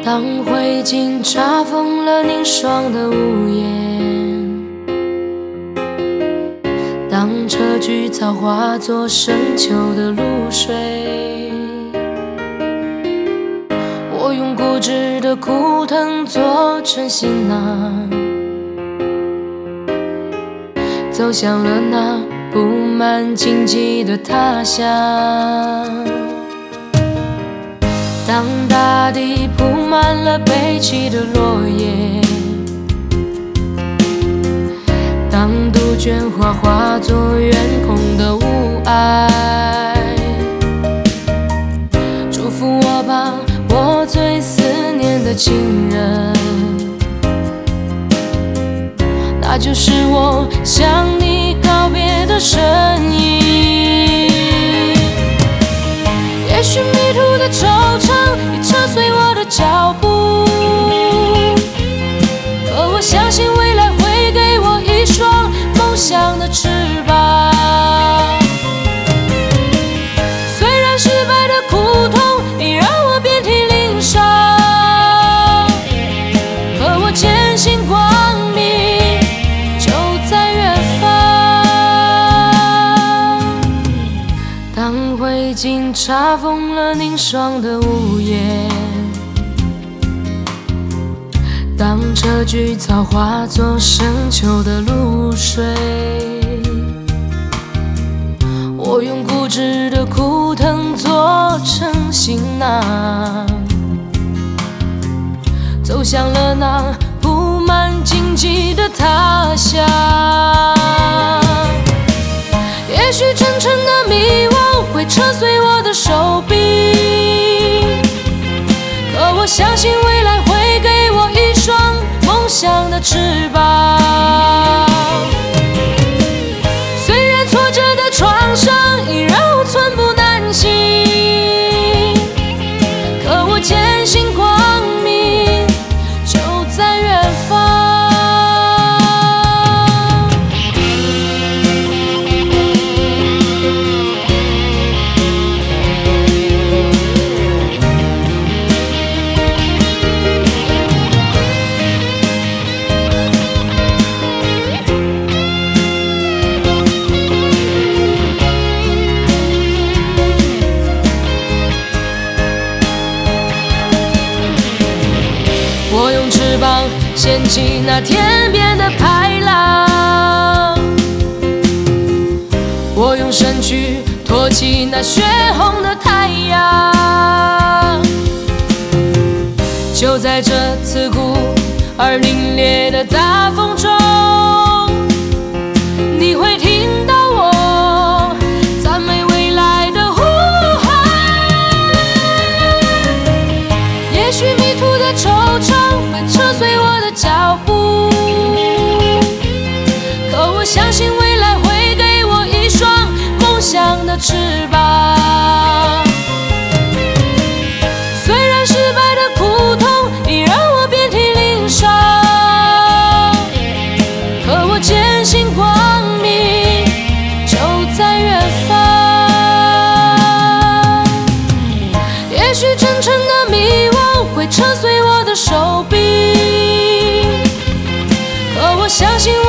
当灰烬查封了凝霜的屋檐，当车菊草化作深秋的露水，我用固执的枯藤做成行囊，走向了那布满荆棘的他乡。当大地铺满了悲泣的落叶，当杜鹃花化作远空的雾霭，祝福我吧，我最思念的亲人，那就是我向你告别的身影。也许迷途的惆怅已扯碎我的脚步，可我相信未来会给我一双梦想的翅膀。虽然失败的苦痛已让我遍体鳞伤，可我坚信光明就在远方。当灰烬查封了凝霜的屋檐，当车菊草化作深秋的露水，我用固执的枯藤做成行囊，走向了那布满荆棘的他乡。也许沉沉的迷惘会扯碎我的手臂，可我相信未来会给我一双梦想的翅膀。虽然挫折的创伤已让我寸步难行，可我坚信光明就在远方。我用翅膀掀起那天边的排浪，我用身躯托起那血红的太阳。就在这刺骨而凛冽的大风中，你会听到我赞美未来的呼喊。也许迷途的惆怅会扯碎我的脚步，可我相信未来会给我一双梦想的翅膀。虽然失败的苦痛已让我遍体鳞伤，可我坚信光明就在远方。也许沉沉的迷惘会扯碎我的手臂，可我相信